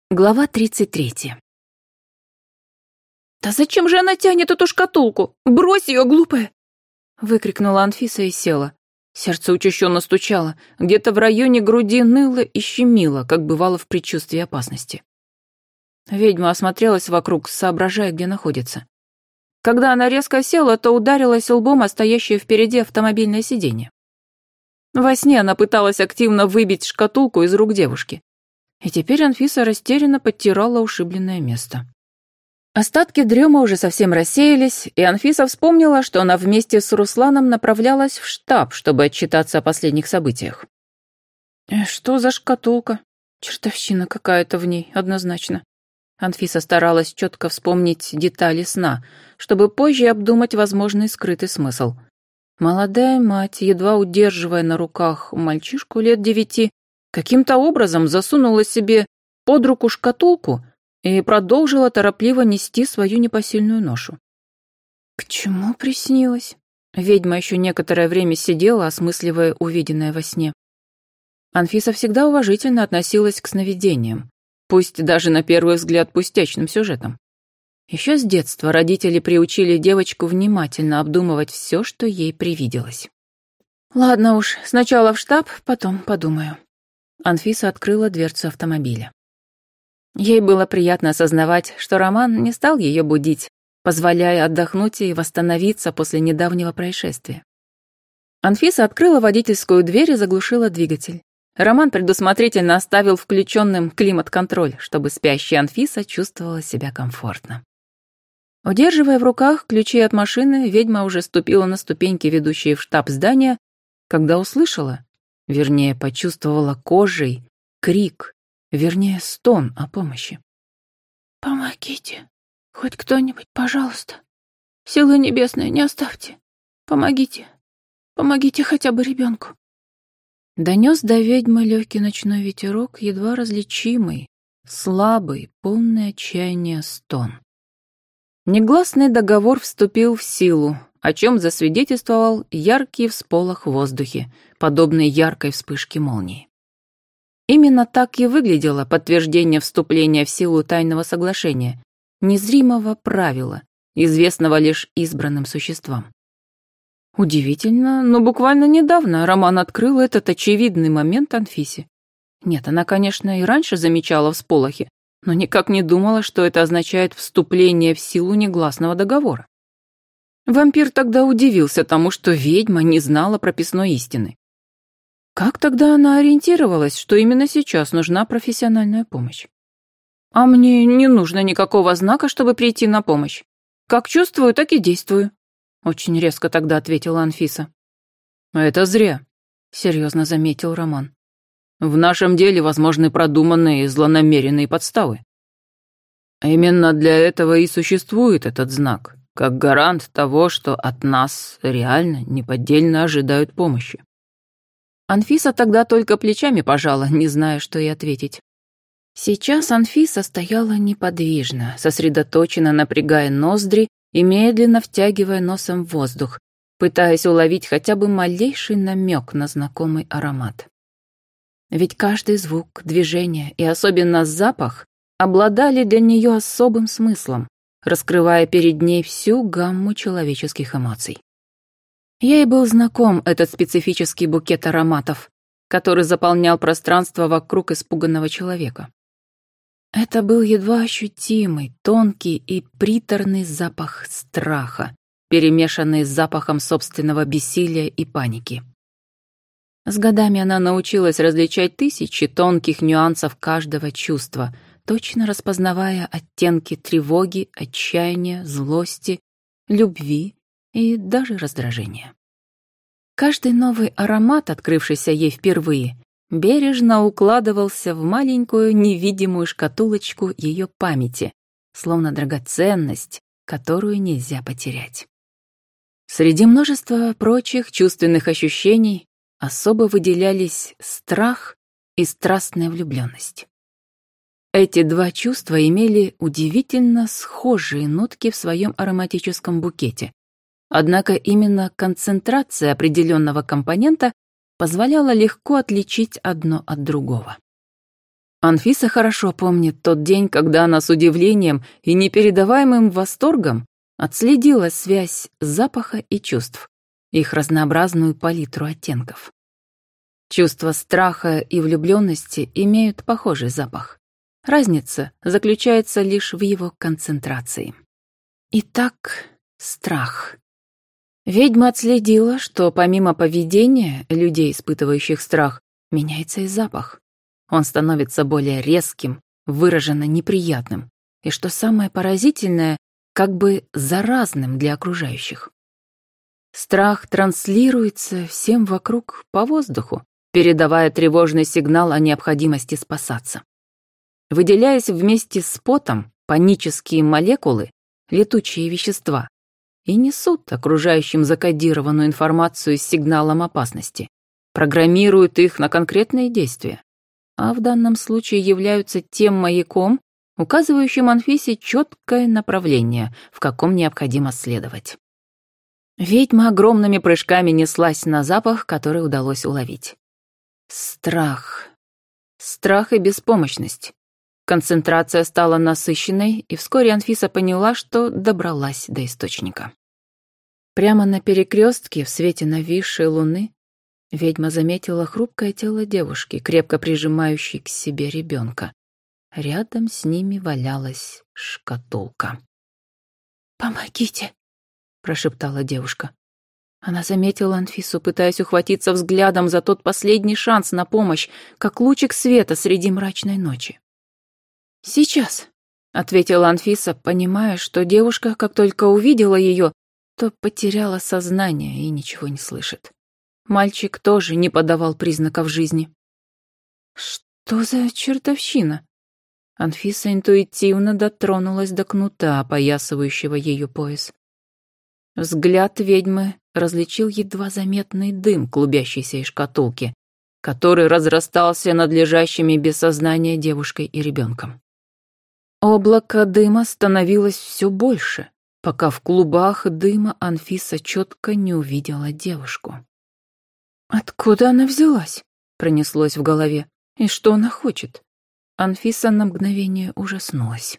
Глава 33. «Да зачем же она тянет эту шкатулку? Брось ее, глупая!» Выкрикнула Анфиса и села. Сердце учащенно стучало, где-то в районе груди ныло и щемило, как бывало в предчувствии опасности. Ведьма осмотрелась вокруг, соображая, где находится. Когда она резко села, то ударилась лбом о стоящее впереди автомобильное сиденье. Во сне она пыталась активно выбить шкатулку из рук девушки. И теперь Анфиса растерянно подтирала ушибленное место. Остатки дрема уже совсем рассеялись, и Анфиса вспомнила, что она вместе с Русланом направлялась в штаб, чтобы отчитаться о последних событиях. Что за шкатулка? Чертовщина какая-то в ней, однозначно. Анфиса старалась четко вспомнить детали сна, чтобы позже обдумать возможный скрытый смысл. Молодая мать, едва удерживая на руках мальчишку лет 9, каким-то образом засунула себе под руку шкатулку и продолжила торопливо нести свою непосильную ношу. К чему приснилось? Ведьма еще некоторое время сидела, осмысливая увиденное во сне. Анфиса всегда уважительно относилась к сновидениям, пусть даже на первый взгляд пустячным сюжетам. Еще с детства родители приучили девочку внимательно обдумывать все, что ей привиделось. Ладно уж, сначала в штаб, потом подумаю. Анфиса открыла дверцу автомобиля. Ей было приятно осознавать, что Роман не стал ее будить, позволяя отдохнуть и восстановиться после недавнего происшествия. Анфиса открыла водительскую дверь и заглушила двигатель. Роман предусмотрительно оставил включенным климат-контроль, чтобы спящая Анфиса чувствовала себя комфортно. Удерживая в руках ключи от машины, ведьма уже ступила на ступеньки, ведущие в штаб здания, когда услышала, вернее, почувствовала кожей, крик, вернее, стон о помощи. «Помогите! Хоть кто-нибудь, пожалуйста! Силы небесные, не оставьте! Помогите! Помогите хотя бы ребенку!» Донес до ведьмы легкий ночной ветерок, едва различимый, слабый, полный отчаяния стон. Негласный договор вступил в силу, о чем засвидетельствовал яркий всполох в воздухе, подобный яркой вспышке молнии. Именно так и выглядело подтверждение вступления в силу тайного соглашения, незримого правила, известного лишь избранным существам. Удивительно, но буквально недавно Роман открыл этот очевидный момент Анфисе. Нет, она, конечно, и раньше замечала всполохи, но никак не думала, что это означает вступление в силу негласного договора. Вампир тогда удивился тому, что ведьма не знала прописной истины. Как тогда она ориентировалась, что именно сейчас нужна профессиональная помощь? «А мне не нужно никакого знака, чтобы прийти на помощь. Как чувствую, так и действую», — очень резко тогда ответила Анфиса. «Это зря», — серьезно заметил Роман. «В нашем деле возможны продуманные и злонамеренные подставы. Именно для этого и существует этот знак, как гарант того, что от нас реально, неподдельно ожидают помощи». Анфиса тогда только плечами пожала, не зная, что и ответить. Сейчас Анфиса стояла неподвижно, сосредоточенно напрягая ноздри и медленно втягивая носом в воздух, пытаясь уловить хотя бы малейший намек на знакомый аромат. Ведь каждый звук, движение и особенно запах обладали для нее особым смыслом, раскрывая перед ней всю гамму человеческих эмоций. Ей был знаком этот специфический букет ароматов, который заполнял пространство вокруг испуганного человека. Это был едва ощутимый, тонкий и приторный запах страха, перемешанный с запахом собственного бессилия и паники. С годами она научилась различать тысячи тонких нюансов каждого чувства, точно распознавая оттенки тревоги, отчаяния, злости, любви и даже раздражения. Каждый новый аромат, открывшийся ей впервые, бережно укладывался в маленькую невидимую шкатулочку ее памяти, словно драгоценность, которую нельзя потерять. Среди множества прочих чувственных ощущений особо выделялись страх и страстная влюбленность. Эти два чувства имели удивительно схожие нотки в своем ароматическом букете, однако именно концентрация определенного компонента позволяла легко отличить одно от другого. Анфиса хорошо помнит тот день, когда она с удивлением и непередаваемым восторгом отследила связь запаха и чувств, их разнообразную палитру оттенков. Чувства страха и влюбленности имеют похожий запах. Разница заключается лишь в его концентрации. Итак, страх. Ведьма отследила, что помимо поведения людей, испытывающих страх, меняется и запах. Он становится более резким, выраженно неприятным, и, что самое поразительное, как бы заразным для окружающих. Страх транслируется всем вокруг по воздуху, передавая тревожный сигнал о необходимости спасаться. Выделяясь вместе с потом, панические молекулы, летучие вещества, и несут окружающим закодированную информацию с сигналом опасности, программируют их на конкретные действия, а в данном случае являются тем маяком, указывающим Анфисе четкое направление, в каком необходимо следовать. Ведьма огромными прыжками неслась на запах, который удалось уловить. Страх. Страх и беспомощность. Концентрация стала насыщенной, и вскоре Анфиса поняла, что добралась до источника. Прямо на перекрестке, в свете нависшей луны, ведьма заметила хрупкое тело девушки, крепко прижимающей к себе ребенка. Рядом с ними валялась шкатулка. «Помогите!» — прошептала девушка. Она заметила Анфису, пытаясь ухватиться взглядом за тот последний шанс на помощь, как лучик света среди мрачной ночи. «Сейчас», — ответила Анфиса, понимая, что девушка, как только увидела ее, то потеряла сознание и ничего не слышит. Мальчик тоже не подавал признаков жизни. «Что за чертовщина?» Анфиса интуитивно дотронулась до кнута, опоясывающего ее пояс. Взгляд ведьмы различил едва заметный дым, клубящийся из шкатулки, который разрастался над лежащими без сознания девушкой и ребенком. Облако дыма становилось все больше, пока в клубах дыма Анфиса четко не увидела девушку. «Откуда она взялась?» — пронеслось в голове. «И что она хочет?» Анфиса на мгновение ужаснулась.